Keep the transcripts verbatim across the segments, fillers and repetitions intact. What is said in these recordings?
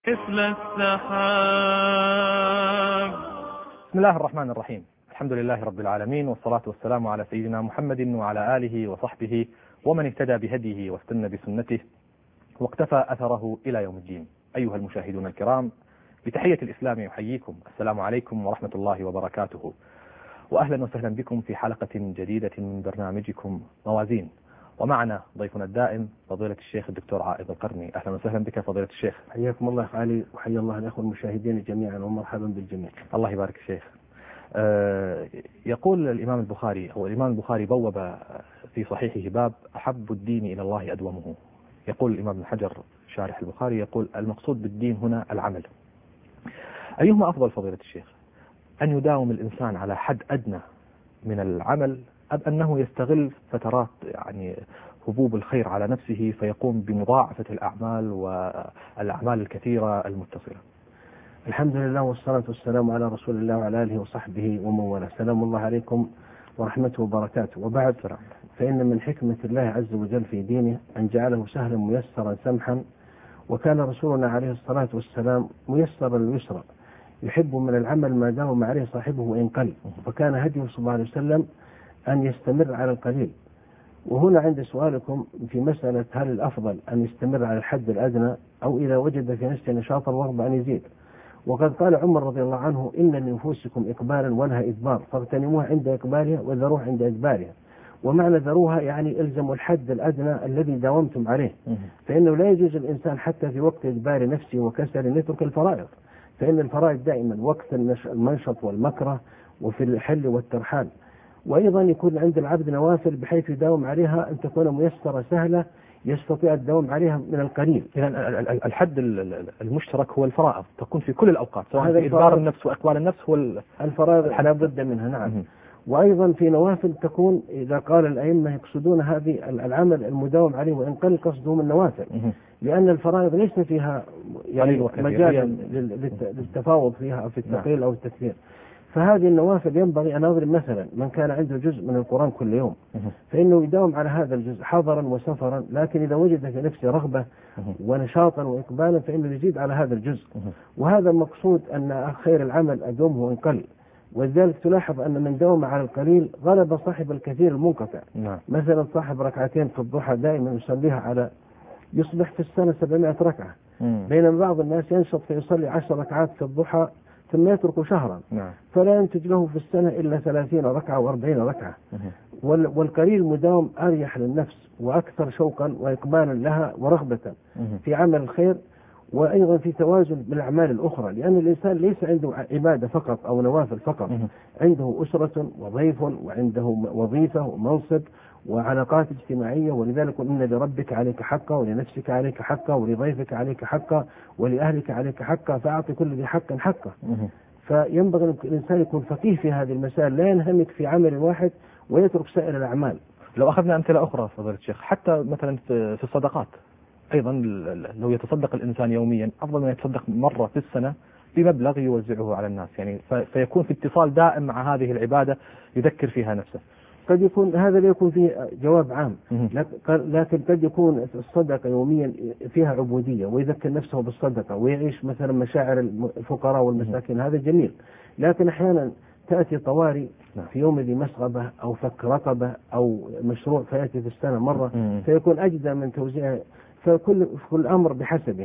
مثل السحاب. بسم الله الرحمن الرحيم. الحمد لله رب العالمين، والصلاة والسلام على سيدنا محمد وعلى آله وصحبه ومن اهتدى بهديه واستنى بسنته واقتفى أثره إلى يوم الدين. أيها المشاهدون الكرام، بتحية الإسلام يحييكم، السلام عليكم ورحمة الله وبركاته، وأهلا وسهلا بكم في حلقة جديدة من برنامجكم موازين. ومعنا ضيفنا الدائم فضيلة الشيخ الدكتور عائض القرني. أهلا وسهلا بك فضيلة الشيخ. حياكم الله علي، وحيا الله الأخوة المشاهدين جميعا، ومرحبا بالجميع. الله يبارك الشيخ. أه يقول الإمام البخاري أو الإمام البخاري بوب في صحيحه باب أحب الدين إلى الله أدومه. يقول الإمام ابن حجر شارح البخاري يقول المقصود بالدين هنا العمل. أيهما أفضل فضيلة الشيخ، أن يداوم الإنسان على حد أدنى من العمل، أم أنه يستغل فترات يعني هبوب الخير على نفسه فيقوم بمضاعفة الأعمال والأعمال الكثيرة المتصلة؟ الحمد لله والصلاة والسلام على رسول الله وعلى آله وصحبه ومن والاه. سلام الله عليكم ورحمته وبركاته. وبعد، فإن من حكمة الله عز وجل في دينه أن جعله سهلا ميسرا سمحا، وكان رسولنا عليه الصلاة والسلام ميسرا اليسرى، يحب من العمل ما داوم عليه صاحبه وإن قل، فكان هديه صلى الله عليه وسلم أن يستمر على القليل. وهنا عند سؤالكم في مسألة هل الأفضل أن يستمر على الحد الأدنى أو إذا وجد في نفسه نشاطا ورغبة أن يزيد. وقد قال عمر رضي الله عنه إن لنفوسكم إقبالا ولها إدبار، فاغتنموها عند إقبالها وذروها عند إدبارها. ومعنى ذروها يعني إلزموا الحد الأدنى الذي داومتم عليه، فإنه لا يجوز الإنسان حتى في وقت إدبار نفسه وكسل أن يترك الفرائض، فإن الفرائض دائما وقت المنشط والمكره وفي الحل والترحال. وأيضا يكون عند العبد نوافل بحيث يداوم عليها أن تكون ميسرة سهلة يستطيع الدوام عليها من القليل. إذا الحد المشترك هو الفرائض، تكون في كل الأوقات، سواء في إدبار النفس وإقبال النفس هو الفرائض لا بد منها. نعم. م- وأيضا في نوافل تكون إذا قال الأئمة يقصدون هذه العمل المداوم عليه وإن قل قصدهم النوافل، لأن الفرائض ليس فيها يعني مجال للتفاوض فيها أو في التقليل أو التكثير. فهذه النوافل ينبغي أن أضرب مثلا من كان عنده جزء من القرآن كل يوم فإنه يداوم على هذا الجزء حضرا وسفرا، لكن إذا وجد في نفسه رغبة ونشاطا وإقبالا فإنه يزيد على هذا الجزء. وهذا المقصود أن خير العمل أدومه وإن قل. ولذلك تلاحظ أن من داوم على القليل غلب صاحب الكثير المنقطع. مثلا صاحب ركعتين في الضحى دائما يصليها على يصبح في السنة سبعمائة ركعة، بينما بعض الناس ينشط فيصلي عشر ركعات في الضحى ثم يترك شهرا، نعم. فلا ينتج له في السنة إلا ثلاثين ركعة وأربعين ركعة. والقليل مداوم أريح للنفس وأكثر شوقا وإقبالا لها ورغبة في عمل الخير، وأيضا في توازن بالأعمال الأخرى، لأن الإنسان ليس عنده عبادة فقط أو نوافل فقط، عنده أسرة وضيف وعنده وظيفة ومنصب وعلاقات اجتماعية. ولذلك إن لربك عليك حقا ولنفسك عليك حقا ولضيفك عليك حقا ولأهلك عليك حقا، فأعطي كل ذي حق حقه. فينبغي أن الإنسان يكون فقيه في هذه المسائل، لا ينهمك في عمل واحد ويترك سائر الأعمال. لو أخذنا أمثلة أخرى فضيلة الشيخ، حتى مثلا في الصدقات أيضا، لو يتصدق الإنسان يوميا أفضل من يتصدق مرة في السنة بمبلغ يوزعه على الناس، يعني فيكون في اتصال دائم مع هذه العبادة يذكر فيها نفسه. قد يكون هذا لا يكون فيه جواب عام، لكن قد يكون الصدقة يوميا فيها عبودية ويذكر نفسه بالصدقة ويعيش مثلا مشاعر الفقراء والمساكين، هذا جميل. لكن أحيانا تأتي طوارئ في يوم ذي مسغبة أو فك رقبة أو مشروع فيأتي في السنة مرة فيكون أجدى من توزيع، فكل كل أمر بحسبه.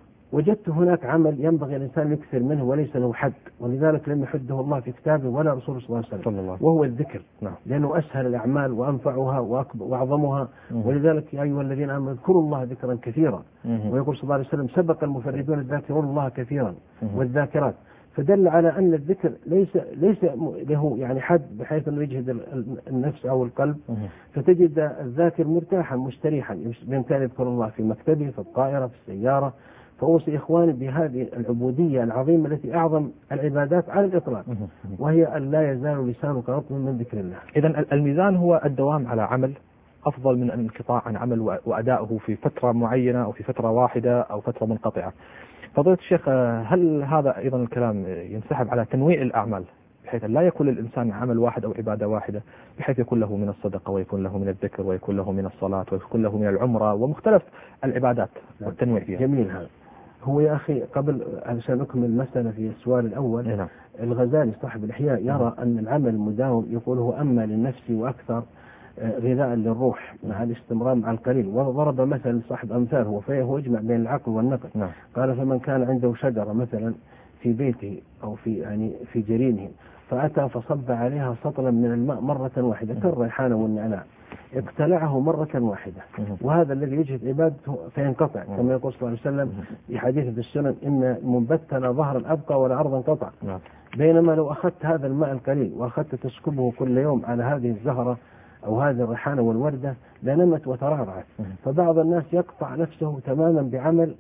وجدت هناك عمل ينبغي الإنسان يكثر منه وليس له حد، ولذلك لم يحده الله في كتابه ولا رسول صلى الله عليه وسلم، وهو الذكر، لأنه أسهل الأعمال وأنفعها وأعظمها. ولذلك يا أيها الذين آمنوا اذكروا الله ذكرا كثيرا، ويقول صلى الله عليه وسلم سبق المفردون الذاكرون الله كثيرا والذاكرات، فدل على أن الذكر ليس ليس له يعني حد بحيث أنه يجهد النفس أو القلب، فتجد الذاكر مرتاحا مستريحا، بإمكانه يذكر الله في مكتبه في الطائرة في السيارة. فأوصي إخواني بهذه العبودية العظيمة التي أعظم العبادات على الإطلاق، وهي أن لا يزال لسانك رطبا من ذكر الله. إذن الميزان هو الدوام على عمل أفضل من الانقطاع عن عمل وأداؤه في فترة معينة أو في فترة واحدة أو فترة منقطعة. فضيلة الشيخ، هل هذا أيضا الكلام ينسحب على تنويع الأعمال بحيث لا يكون الإنسان عمل واحد أو عبادة واحدة، بحيث يكون له من الصدقة ويكون له من الذكر ويكون له من الصلاة ويكون له من العمرة ومختلف العبادات والتنويع فيها؟ جميل هذا. هو يا أخي قبل عشان أكمل المسألة في السؤال الأول، نعم. الغزالي صاحب الإحياء يرى أن العمل المداوم يقول هو أما للنفس وأكثر غذاء للروح مع الاستمرار مع القليل، وضرب مثلا صاحب أمثال هو فهو يجمع بين العقل والنقل. نعم. قال فمن كان عنده شجرة مثلا في بيته أو في يعني في جرينه فأتى فصب عليها سطلا من الماء مرة واحدة كالريحان والنعناع اقتلعه مرة واحدة، وهذا الذي يجهد عبادته فينقطع كما يقول صلى الله عليه وسلم في حديث في السنن إن منبتنا ظهرا أبقى ولا عرضا قطع. بينما لو أخذت هذا الماء القليل وأخذت تسكبه كل يوم على هذه الزهرة أو هذه الريحانة والوردة لنمت وترعرعت. فبعض الناس يقطع نفسه تماما بعمل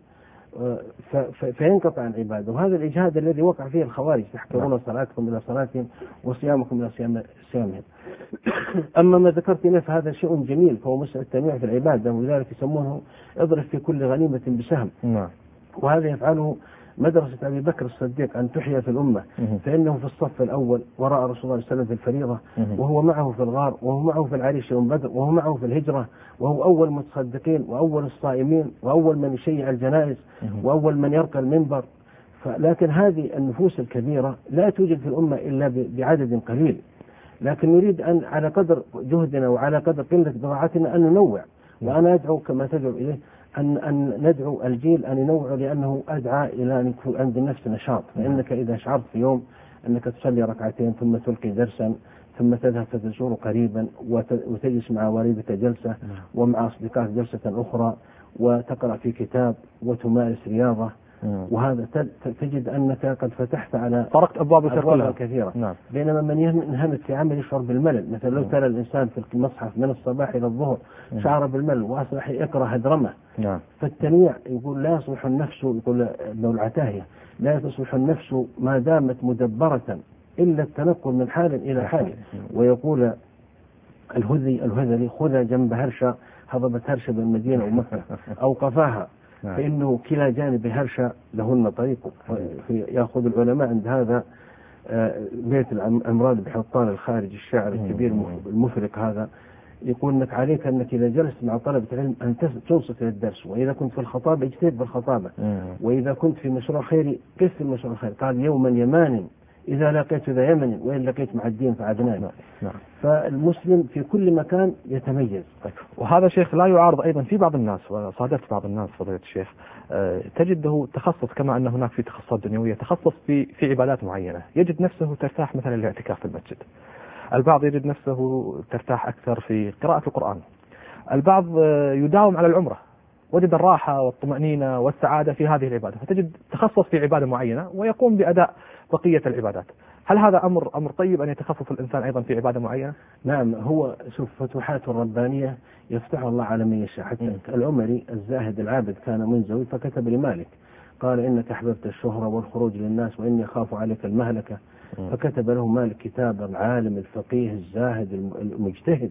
فينقطع عن عباده، وهذا الإجهاد الذي وقع فيه الخوارج تحقرون صلاتكم إلى صلاتهم وصيامكم إلى صيامهم. أما ما ذكرت له فهذا شيء جميل، فهو مسألة التنويع في العبادة، ولذلك يسمونه اضرب في كل غنيمة بسهم. وهذا يفعله مدرسة أبي بكر الصديق أن تحيا في الأمة، فإنه في الصف الأول وراء رسول الله صلى الله عليه وسلم في الفريضة، وهو معه في الغار، وهو معه في العريش يوم بدر، وهو معه في الهجرة، وهو أول المتصدقين وأول الصائمين وأول من يشيع الجنائز وأول من يرقى المنبر. لكن هذه النفوس الكبيرة لا توجد في الأمة إلا بعدد قليل، لكن نريد أن على قدر جهدنا وعلى قدر قلة بضاعتنا أن ننوع. وأنا أدعو كما تدعو إليه أن أن ندعو الجيل أن ينوع، لأنه أدعى إلى أن يكون عند النفس نشاط. فإنك إذا شعرت في يوم أنك تصلي ركعتين ثم تلقي درسا ثم تذهب فتزور قريبا وتجلس مع والدك جلسة ومع أصدقائك جلسة أخرى وتقرأ في كتاب وتمارس رياضة، وهذا تجد أنك قد فتحت على طرقت أبواب الخير كثيرة. نعم. بينما من ينهمك في عمل يشعر بالملل، مثلا لو ترى الإنسان في المصحف من الصباح إلى الظهر شعر بالملل وأصبح يقرأ هدرمة. نعم. فالتنويع يقول لا يصلح النفس، يقول ابن العتاهية لا تصلح النفس ما دامت مدبرة إلا التنقل من حال إلى حال. ويقول الهذي الهذلي خذ جنب هرشة هضبت هرشة بالمدينة ومكة أو قفاها فإنه كلا جانب هرشة لهن طريق. يأخذ العلماء عند هذا بيت الأمراض بحطان الخارج الشاعر الكبير المفرق هذا، يقول انك عليك انك اذا جلست مع طلبة العلم ان تنصت للدرس، واذا كنت في الخطابة اجتهد بالخطابة، واذا كنت في مشروع خيري قف في المشروع الخيري. قال يوما يمان إذا لقيت ذا يمن وإن لقيت مع الدين فعدنان. نعم. فالمسلم في كل مكان يتميز. وهذا شيخ لا يعارض أيضا في بعض الناس، وصادفت بعض الناس فضيلة الشيخ تجده تخصص كما أن هناك في تخصصات دنيوية تخصص في في عبادات معينة، يجد نفسه ترتاح مثلا الاعتكاف في المسجد، البعض يجد نفسه ترتاح أكثر في قراءة القرآن، البعض يداوم على العمرة، وجد الراحة والطمأنينة والسعادة في هذه العبادة، فتجد تخصص في عبادة معينة ويقوم بأداء بقية العبادات. هل هذا أمر أمر طيب أن يتخصص الإنسان أيضا في عبادة معينة؟ نعم، هو شوف فتوحات الربانية يفتح الله على من يشاء. حتى العمري الزاهد العابد كان منزوي فكتب لمالك قال إنك أحببت الشهرة والخروج للناس وإني أخاف عليك المهلكة، فكتب له مالك كتابا العالم الفقيه الزاهد المجتهد.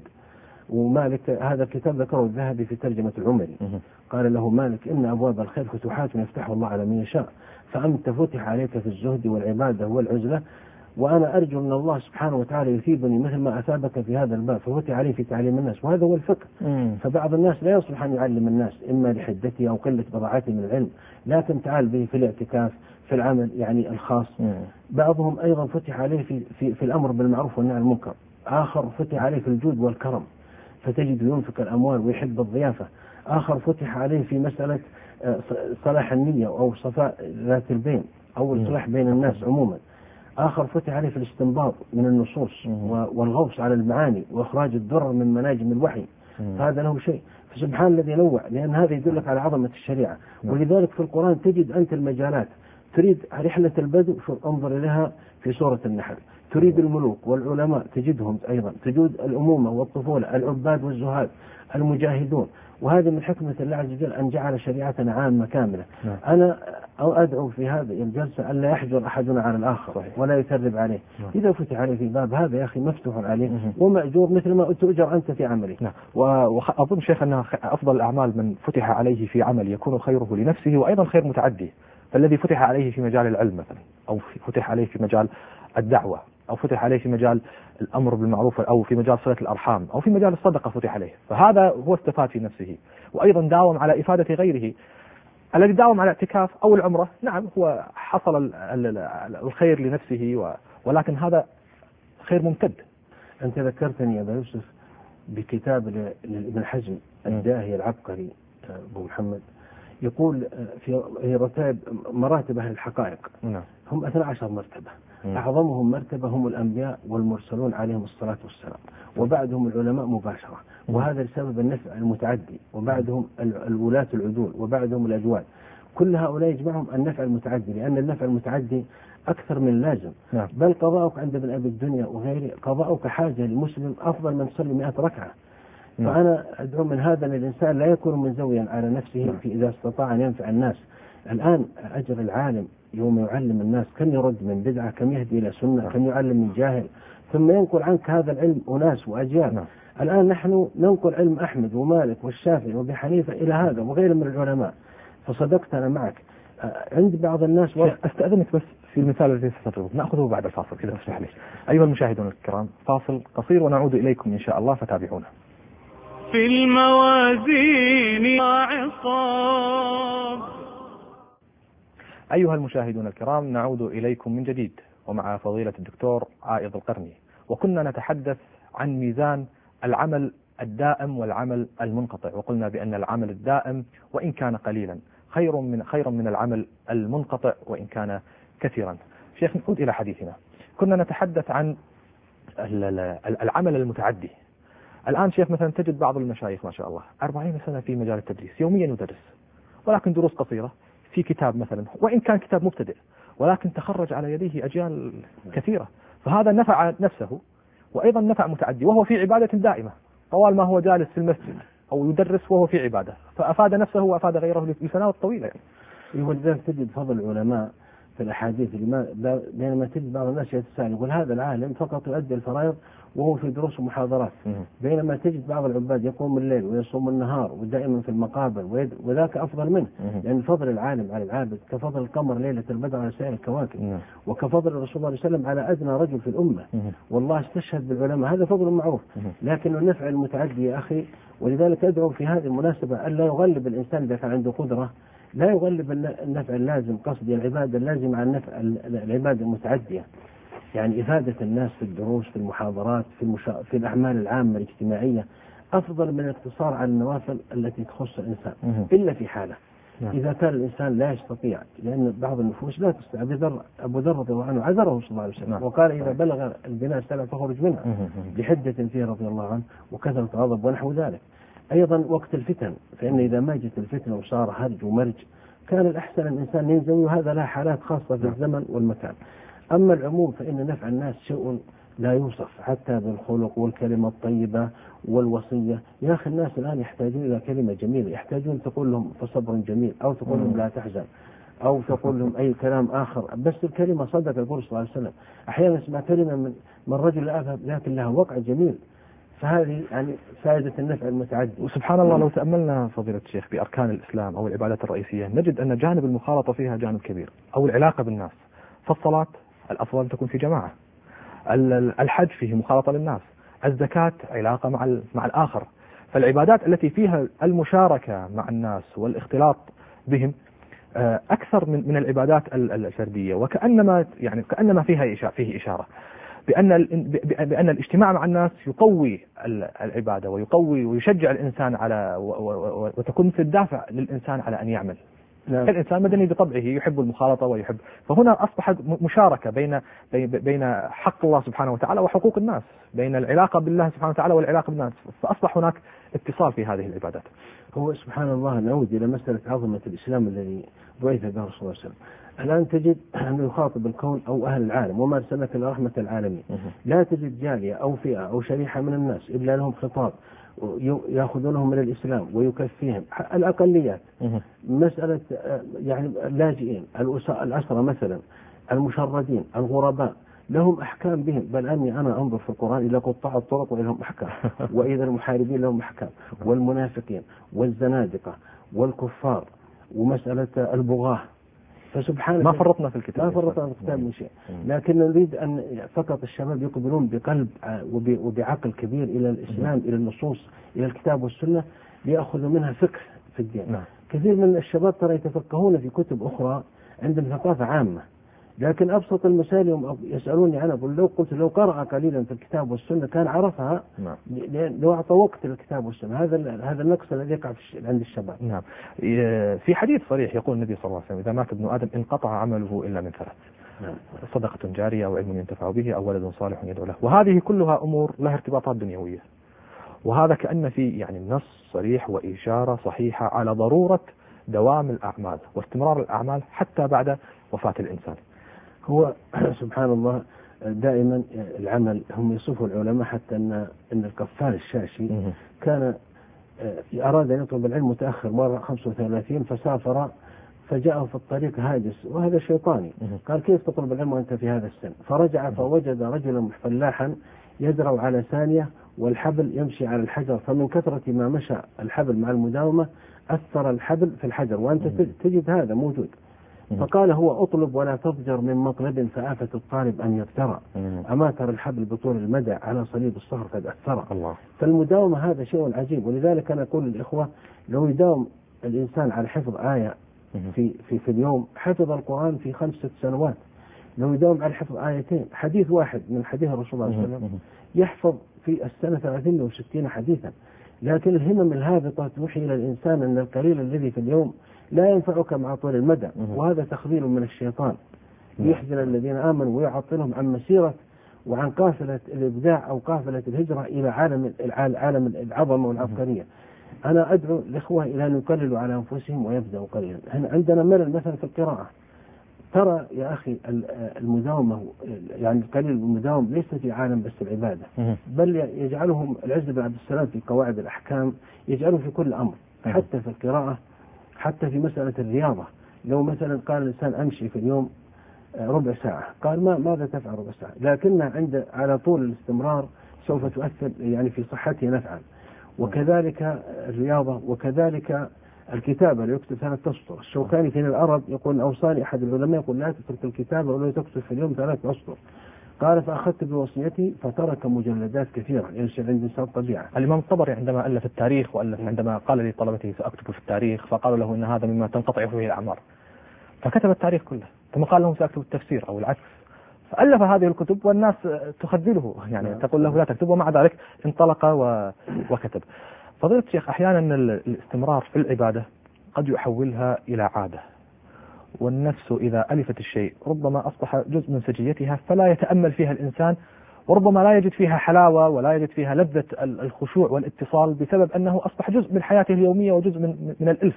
ومالك هذا الكتاب ذكره الذهبي في ترجمة العمري، قال له مالك إن أبواب الخير فتوحات يفتح الله على من يشاء، فأنت فتح عليك في الزهد والعبادة والعزلة، وأنا أرجو أن الله سبحانه وتعالى يثيبني مثل ما أثابك في هذا الباب ففتح عليه في تعليم الناس، وهذا هو الفقه. فبعض الناس لا يصلح أن يعلم الناس إما لحدته أو قلة بضاعته من العلم، لكن تعال به في الاعتكاف في العمل يعني الخاص. بعضهم أيضا فتح عليه في, في, في الأمر بالمعروف والنهي عن المنكر، آخر فتح عليه في الجود والكرم فتجد ينفق الأموال ويحب الضيافة، آخر فتح عليه في مسألة صلاح النية أو صفاء ذات البين أو الصلاح بين الناس عموما، آخر فتح عليه في الاستنباط من النصوص والغوص على المعاني وإخراج الدرر من مناجم الوحي، فهذا له شيء. فسبحان الذي نوع، لأن هذا يدلك على عظمة الشريعة. ولذلك في القرآن تجد أنت المجالات، تريد رحلة البدو انظر لها في سورة النحل، تريد الملوك والعلماء تجدهم أيضا، تجد الأمومة والطفولة، العباد والزهاد، المجاهدون. وهذه من حكمة الله عز وجل أن جعل شريعتنا عامة كاملة. نعم. أنا أدعو في هذه الجلسة أن لا يحجر أحدنا على الآخر. صحيح. ولا يثرب عليه. نعم. إذا فتح عليه في باب هذا يا أخي مفتوح عليه مم. ومأجور مثل ما تؤجر أنت في عمله. نعم. وأظن شيخ أن أفضل الأعمال من فتح عليه في عمل يكون خيره لنفسه وأيضا خير متعدي، فالذي فتح عليه في مجال العلم مثلا، أو فتح عليه في مجال الدعوة، أو فتح عليه في مجال الأمر بالمعروف، أو في مجال صلة الأرحام، أو في مجال الصدقة فتح عليه، فهذا هو استفاد في نفسه، وأيضا داوم على إفادة غيره. الذي داوم على اعتكاف أو العمرة نعم هو حصل الخير لنفسه، ولكن هذا خير ممتد. أنت ذكرتني يا أبا يوسف بكتاب لابن حزم الداهية العبقري أبو محمد، يقول في رتائب مراتب أهل الحقائق هم اثنا عشر مرتبة، أعظمهم مرتبة هم الأنبياء والمرسلون عليهم الصلاة والسلام، وبعدهم العلماء مباشرة، وهذا لسبب النفع المتعدي، وبعدهم الولاة العدول، وبعدهم الأجواد. كل هؤلاء يجمعهم النفع المتعدي، لأن النفع المتعدي أكثر من اللازم. نعم. بل قضاؤك عند ابن أبي الدنيا وغيره قضاؤك حاجة للمسلم أفضل من تصلي مئة ركعة. نعم. فأنا أدعو من هذا أن الإنسان لا يكون منزويا على نفسه. نعم. في إذا استطاع أن ينفع الناس. الآن أجر العالم يوم يعلم الناس كم يرد من بدعة، كم يهدي إلى سنة. نعم. كم يعلم من جاهل، ثم ينقل عنك هذا العلم أناس وأجيال. نعم. الآن نحن ننقل علم أحمد ومالك والشافعي وابي حنيفة إلى هذا وغيره من العلماء. فصدقت أنا معك. عند بعض الناس و... أستأذنك بس في المثال الذي ستضربه نأخذه بعد الفاصل إذا تسمح لي. أيها المشاهدون الكرام، فاصل قصير ونعود إليكم إن شاء الله، فتابعونا. في الموازين عصاب. أيها المشاهدون الكرام، نعود إليكم من جديد ومع فضيلة الدكتور عائض القرني، وكنا نتحدث عن ميزان العمل الدائم والعمل المنقطع، وقلنا بأن العمل الدائم وإن كان قليلا خير من خير من العمل المنقطع وإن كان كثيرا. شيخ، نعود إلى حديثنا. كنا نتحدث عن العمل المتعدي. الآن شيخ مثلا تجد بعض المشايخ ما شاء الله أربعين سنة في مجال التدريس، يوميا يدرس، ولكن دروس قصيرة في كتاب مثلا، وإن كان كتاب مبتدئ، ولكن تخرج على يديه أجيال كثيرة. فهذا نفع نفسه وأيضا نفع متعدي، وهو في عبادة دائمة طوال ما هو جالس في المسجد أو يدرس وهو في عبادة، فأفاد نفسه وأفاد غيره لسنوات طويلة يعني. ولذلك تجد فضل العلماء في الأحاديث، بينما تجد بعض الناس يتساءل يقول هذا العالم فقط يؤدي الفرائض وهو في دروس ومحاضرات، بينما تجد بعض العباد يقوم الليل ويصوم النهار ودائما في المقابر، وذاك أفضل منه. لأن فضل العالم على العابد كفضل القمر ليلة البدر على سائر الكواكب، وكفضل الرسول صلى الله عليه وسلم على أدنى رجل في الأمة. والله استشهد بالعلماء، هذا فضل معروف، لكن النفع المتعدي يا أخي. ولذلك أدعو في هذه المناسبة أن لا يغلب الإنسان إذا كان عنده قدرة، لا يغلب النفع اللازم، قصدي العبادة اللازمة عن نفع العبادة المتعدية. يعني إفادة الناس في الدروس، في المحاضرات، في, المشا... في الأعمال العامة الاجتماعية أفضل من الاقتصار على النوافل التي تخص الإنسان، إلا في حالة إذا كان الإنسان لا يستطيع، لأن بعض النفوس لا تستطيع. أبو ذر أبو ذر رضي الله عنه عذره صلى الله عليه وسلم وقال إذا بلغ البناء سبع فخرج منها بحدة فيه رضي الله عنه وكثرة غضب ونحو ذلك. أيضا وقت الفتن، فإن إذا ما جت الفتنة وصار هرج ومرج كان الأحسن الإنسان ينزوي، وهذا لا حالات خاصة في الزمن والمكان. أما العموم فإن نفع الناس شيء لا يوصف، حتى بالخلق والكلمة الطيبة والوصية. يا أخي الناس الآن يحتاجون إلى كلمة جميلة، يحتاجون تقول لهم فصبر جميل، أو تقول لهم لا تحزن، أو تقول لهم أي كلام آخر، بس الكلمة صدق الرسول صلى الله عليه وسلم. أحيانا نسمع كلمة من من رجل أذهب لكن لها وقع جميل، فهذه يعني فائدة النفع المتعدي. وسبحان الله لو تأملنا فضيلة الشيخ بأركان الإسلام أو العبادات الرئيسية نجد أن جانب المخالطة فيها جانب كبير، أو العلاقة بالناس. فالصلاة الأفضل أن تكون في جماعة، الحج فيه مخالطة للناس، الزكاة علاقة مع مع الآخر. فالعبادات التي فيها المشاركة مع الناس والاختلاط بهم أكثر من من العبادات الفردية، وكأنما يعني كأنما فيها إشارة فيه إشارة بأن بأن الاجتماع مع الناس يقوي العبادة ويقوي ويشجع الإنسان على وتكون مثل دافع للإنسان على أن يعمل. نعم. الإنسان مدني بطبعه يحب المخالطة ويحب، فهنا أصبحت مشاركة بين بين حق الله سبحانه وتعالى وحقوق الناس، بين العلاقة بالله سبحانه وتعالى والعلاقة بالناس، فأصبح هناك اتصال في هذه العبادات. هو سبحان الله نعود إلى مسألة عظمة الإسلام الذي بعث به الرسول صلى الله عليه وسلم. الآن تجد أنه يخاطب الكون أو أهل العالم، وما أرسلناك إلا رحمة العالمين. لا تجد جالية أو فئة أو شريحة من الناس إلا لهم خطاب يأخذونهم من الإسلام ويكفيهم. الأقليات، مسألة يعني اللاجئين، الأسرى مثلا، المشردين، الغرباء، لهم أحكام بهم. بل أني أنا أنظر في القرآن إلى قطاع الطرق ولهم أحكام، وإذا المحاربين لهم أحكام، والمنافقين والزنادقة والكفار، ومسألة البغاة. فسبحان ما فرطنا في الكتاب، ما فرطنا في الكتاب من شيء، لكن نريد أن فقط الشباب يقبلون بقلب وبعقل كبير إلى الإسلام، إلى النصوص، إلى الكتاب والسنة، ليأخذوا منها فقه في الدين. نعم. كثير من الشباب ترى يتفقهون في كتب أخرى عندهم ثقافة عامة، لكن أبسط المسائل يوم يسألوني عنها أقول لو قلت لو قرأ قليلا في الكتاب والسنة كان عرفها. نعم. لو أعطى وقت للكتاب والسنة. هذا هذا النقص الذي يقع عند الشباب. نعم. في حديث صريح يقول النبي صلى الله عليه وسلم: إذا مات ابن آدم انقطع عمله إلا من ثلاث: نعم. صدقة جارية أو علم ينتفع به أو ولد صالح يدعو له. وهذه كلها أمور لها ارتباطات دنيوية، وهذا كأن في يعني نص صريح وإشارة صحيحة على ضرورة دوام الأعمال واستمرار الأعمال حتى بعد وفاة الإنسان. هو سبحان الله دائما العمل، هم يصفوا العلماء حتى أن أن القفال الشاشي كان أراد أن يطلب العلم متأخر مرة خمسة وثلاثين فسافر فجاءه في الطريق هاجس، وهذا شيطاني، قال كيف تطلب العلم وأنت في هذا السن؟ فرجع فوجد رجلا فلاحا يزرع على ثانية والحبل يمشي على الحجر، فمن كثرة ما مشى الحبل مع المداومة أثر الحبل في الحجر، وأنت تجد هذا موجود. فقال هو: أطلب ولا تضجر من مطلب فآفة الطالب أن يبترى، أما ترى الحبل بطول المدى على صليب الصخر قد أثر. الله. فالمداومة هذا شيء عجيب، ولذلك أنا أقول للإخوة لو يداوم الإنسان على حفظ آية في في في اليوم حفظ القرآن في خمسة سنوات. لو يداوم على حفظ آيتين، حديث واحد من حديث الرسول صلى الله عليه وسلم يحفظ في السنة ثلاثين وستين حديثا. لكن الهمم الهابطة توحي إلى الإنسان أن القليل الذي في اليوم لا ينفعك مع طول المدى، وهذا تخذيل من الشيطان يحزن الذين آمنوا ويعطلهم عن مسيرة وعن قافلة الإبداع أو قافلة الهجرة إلى عالم عالم العظمة والعبقرية. أنا أدعو الإخوة إلى أن يقللوا على أنفسهم ويبدأوا قليلا. هنا عندنا ملل مثلا في القراءة، ترى يا أخي المداومة يعني القليل المداوم ليس في عالم بس العبادة، بل يجعلهم العز بن عبد السلام في قواعد الأحكام يجعله في كل أمر، حتى في القراءة، حتى في مسألة الرياضة. لو مثلا قال الإنسان أمشي في اليوم ربع ساعة، قال ما ماذا تفعل ربع ساعة؟ لكنها عند على طول الاستمرار سوف تؤثر يعني في صحته نفعا. وكذلك الرياضة، وكذلك الكتابة، لو يكتب ثلاث أسطر. الشوكاني في العرب يقول أوصاني أحد العلماء يقول لا تترك الكتابة ولو تكتب في اليوم ثلاث أسطر. قال فأخذت بوصيتي فترك مجلدات كثيرة، ينشأ عند الإنسان طبيعة. الإمام الطبري عندما ألف التاريخ وألف عندما قال لطلبته سأكتب في التاريخ، فقالوا له إن هذا مما تنقطع فيه الأعمار، فكتب التاريخ كله، ثم قال لهم سأكتب التفسير أو العكس، فألف هذه الكتب والناس تخذله، يعني تقول له لا تكتب، ومع ذلك انطلق وكتب. فضيلة الشيخ، أحيانا الاستمرار في العبادة قد يحولها إلى عادة، والنفس إذا ألفت الشيء ربما أصبح جزء من سجيتها فلا يتأمل فيها الإنسان، وربما لا يجد فيها حلاوة ولا يجد فيها لذة الخشوع والاتصال بسبب أنه أصبح جزء من حياته اليومية وجزء من, من الألف.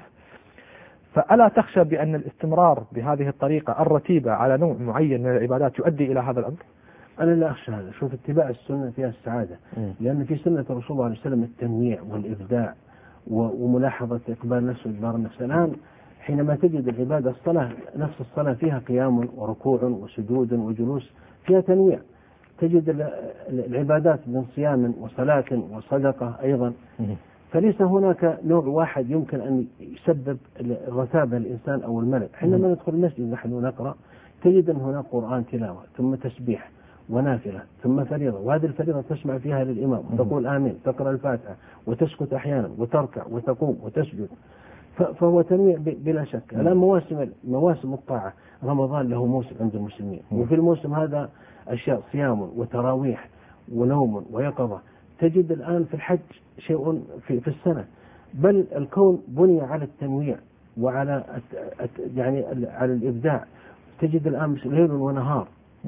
فألا تخشى بأن الاستمرار بهذه الطريقة الرتيبة على نوع معين من العبادات يؤدي إلى هذا الأمر؟ أنا لا أخشى هذا. شوف، اتباع السنة فيها السعادة، لأن في سنة الرسول صلى الله عليه وسلم التنويع والإبداع وملاحظة إقبال النفس وإدبار النفس. الآن حينما تجد العبادة الصلاة، نفس الصلاة فيها قيام وركوع وسجود وجلوس، فيها تنويع. تجد العبادات من صيام وصلاة وصدقة أيضا، فليس هناك نوع واحد يمكن أن يسبب الرتابة للإنسان أو الملل. حينما ندخل المسجد نحن نقرأ تجد أن هناك قرآن تلاوة، ثم تسبيح ونافلة، ثم فريضة، وهذه الفريضة تسمع فيها للإمام وتقول آمين، تقرأ الفاتحة وتسكت أحيانا وتركع وتقوم وتسجد، فهو تنويع بلا شك. الآن مواسم مواسم الطاعة، رمضان له موسم عند المسلمين، وفي الموسم هذا أشياء صيام وتراويح ونوم ويقظة. تجد الآن في الحج شيء في, في السنة، بل الكون بني على التنويع وعلى يعني على الإبداع. تجد الآن ليل ونهار.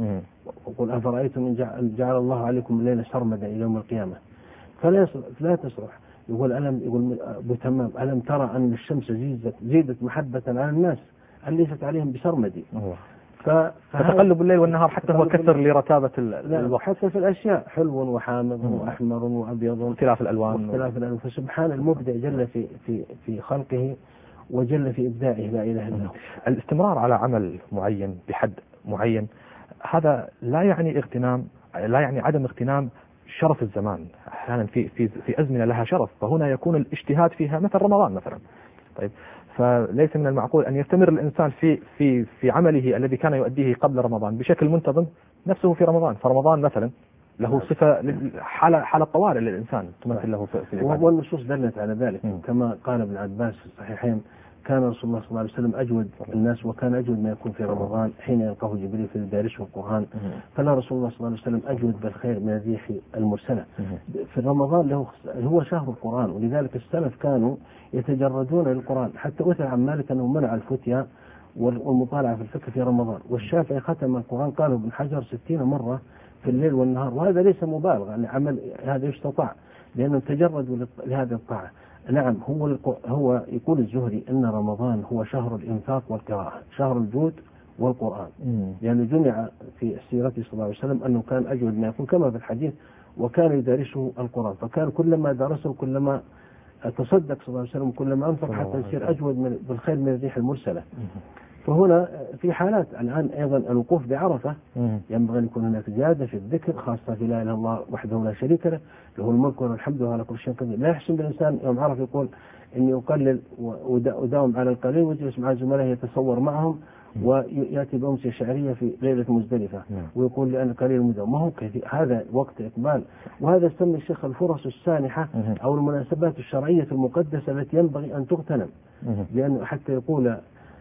وقل أفرأيتم إن جعل الله عليكم الليل سرمدا إلى يوم القيامة، فلا لا تسرح. يقول ألم يقول أبو تمام ألم ترى أن الشمس زيدت زيدت محبة على الناس أن ليست عليهم بسرمدي. فتقلب الليل والنهار حتى هو كثر لرتابة الوقت، حتى في الأشياء حلو وحامض وأحمر وأبيض، اختلاف الألوان اختلاف الألوان. فسبحان المبدع جل في في في خلقه وجل في إبداعه، لا إله إلا هو. الاستمرار على عمل معين بحد معين هذا لا يعني اغتنام، لا يعني عدم اغتنام شرف الزمان. أحيانا في في في أزمنة لها شرف، فهنا يكون الاجتهاد فيها مثل رمضان مثلا. طيب، فليس من المعقول أن يستمر الإنسان في في في عمله الذي كان يؤديه قبل رمضان بشكل منتظم نفسه في رمضان. فرمضان مثلا له صفة حالة حالة طوارئ للإنسان تمثل له في العبادة، والنصوص دلت على ذلك. م. كما قال ابن عباس في الصحيحين كان رسول الله صلى الله عليه وسلم أجود الناس، وكان أجود ما يكون في رمضان حين يلقاه جبريل فيدارسه القرآن. فلا رسول الله صلى الله عليه وسلم أجود بالخير من الريح المرسلة. في رمضان له هو شهر القرآن، ولذلك السلف كانوا يتجردون للقرآن، حتى أثر عن مالك أنه منع الفتيا والمطالعة في الفقه في رمضان. والشافعي ختم القرآن قاله ابن حجر ستين مرة في الليل والنهار، وهذا ليس مبالغة، يعني عمل هذا يستطاع لأنه تجردوا لهذه الطاعة. نعم، هو هو يقول الزهري أن رمضان هو شهر الإنفاق والقراءة، شهر الجود والقرآن، لأنه يعني جمع في سيرته صلى الله عليه وسلم أنه كان أجود ما يكون كما في الحديث، وكان يدارسه القرآن، فكان كلما درسه كلما تصدق صلى الله عليه وسلم، كلما أنفق حتى يصير أجود من بالخير من الريح المرسلة. فهنا في حالات الآن أيضا الوقوف بعرفة ينبغي أن يكون هناك زيادة في الذكر، خاصة في لا إله إلا الله وحده لا شريك له، له الملك والحمد وعلى كل شيء قدير. لا يحسن بالإنسان يوم عرفة يقول إني أقلل وداوم على القليل، ويجلس مع زملائه يتصور معهم، ويأتي بأمسية شعرية في ليلة مزدلفة ويقول لأن القليل مداوم. ما هو كثير، هذا وقت إقبال، وهذا يسمى الشيخ الفرص السانحة أو المناسبات الشرعية المقدسة التي ينبغي أن تغتنم، لأنه حتى يقول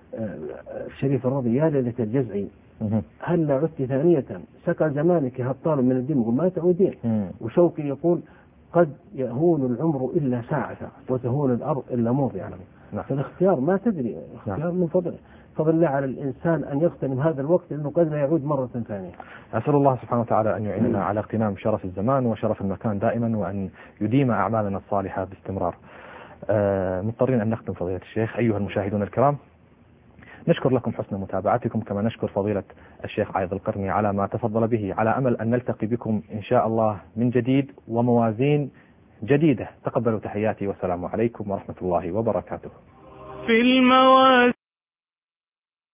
الشريف الرضي يا ليلة الجزع هل عدت ثانية سكى زمانك هبطال من الدين وما تعودين. وشوقي يقول قد يهون العمر إلا ساعة وتهون الأرض إلا موضع. فالاختيار ما تدري، اختيار من فضل فضل الله على الإنسان أن يغتنم هذا الوقت، لأنه قد لا يعود مرة ثانية. أسأل الله سبحانه وتعالى أن يعيننا على اغتنام شرف الزمان وشرف المكان دائما، وأن يديم أعمالنا الصالحة باستمرار. آه مضطرين أن نختم فضيلة الشيخ. أيها المشاهدون الكرام، نشكر لكم حسن متابعتكم، كما نشكر فضيلة الشيخ عايض القرني على ما تفضل به، على أمل أن نلتقي بكم إن شاء الله من جديد وموازين جديدة. تقبلوا تحياتي والسلام عليكم ورحمة الله وبركاته. في الموازين